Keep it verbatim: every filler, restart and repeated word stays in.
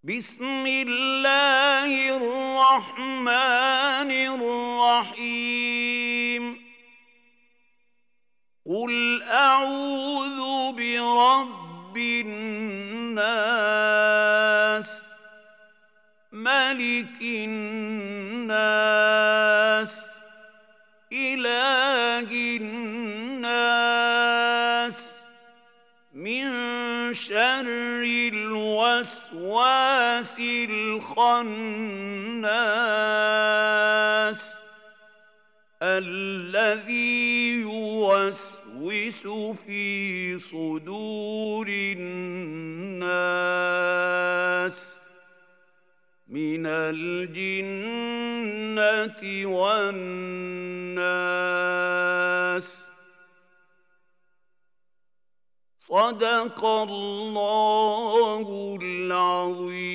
بسم الله الرحمن الرحيم قل أعوذ برب الناس ملك الناس إله الناس من شر الوسواس الخناس الذي يوسوس في صدور الناس من الجنة والناس. صدق الله العظيم.